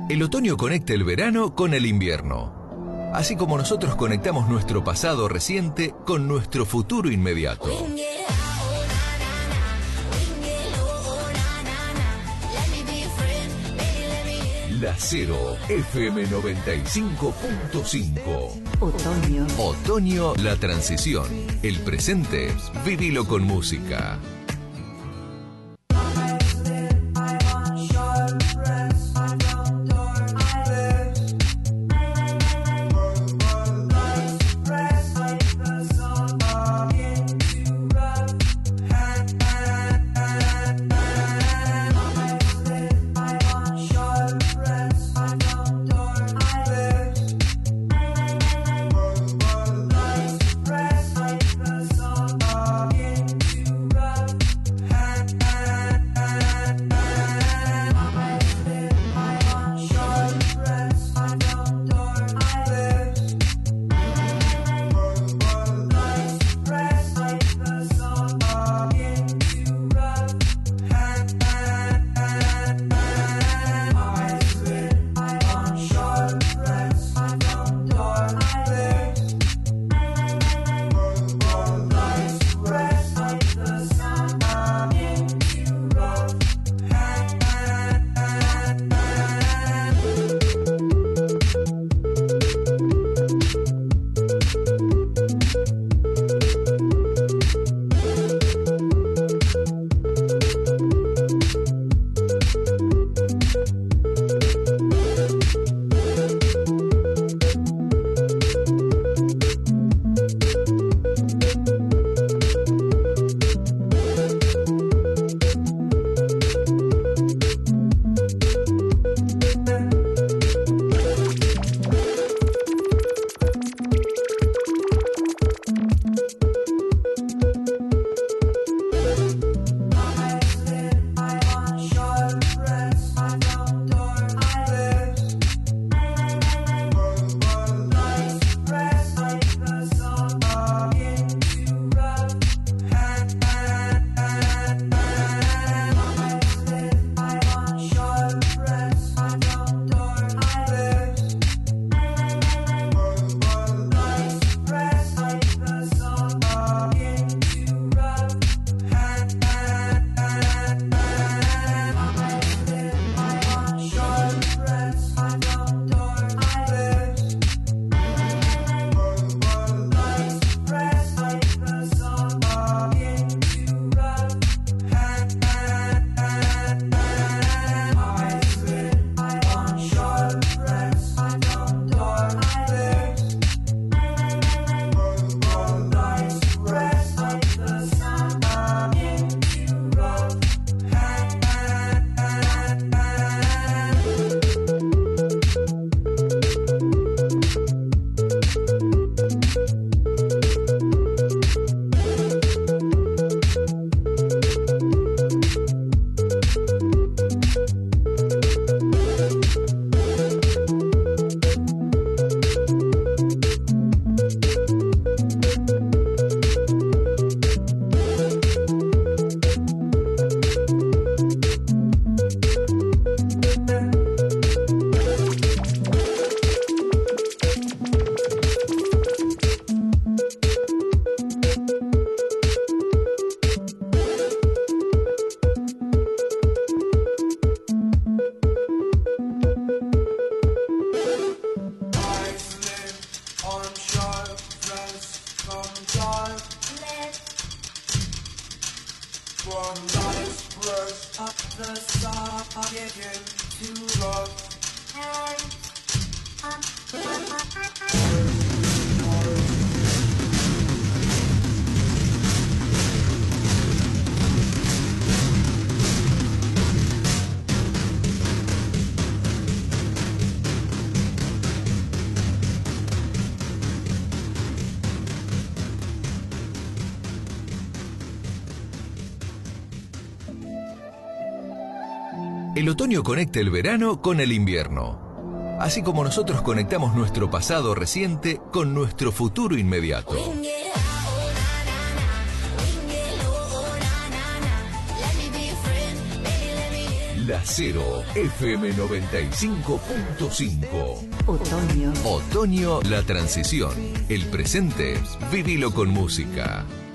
El otoño conecta el verano con el invierno. Así como nosotros conectamos nuestro pasado reciente con nuestro futuro inmediato. La Cero, FM 95.5. Otoño. Otoño, la transición. El presente, vivilo con música. El otoño conecta el verano con el invierno. Así como nosotros conectamos nuestro pasado reciente con nuestro futuro inmediato. La Cero, FM 95.5. Otoño. Otoño, la transición. El presente, vivilo con música.